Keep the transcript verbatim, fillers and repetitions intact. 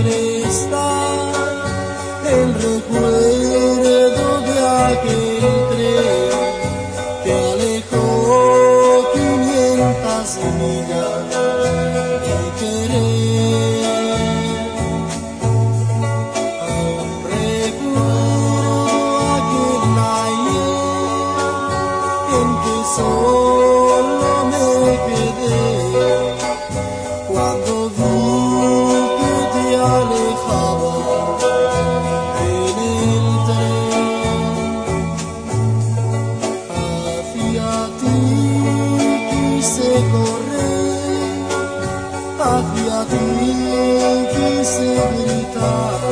siempre está el recuerdo de aquel tren que alejó quinientas millas de querer. Aún recuerdo aquel ayer en que solo me quedé cuando vi que te alejabas en el tren. Hacia ti quise correr, hacia ti quise gritar.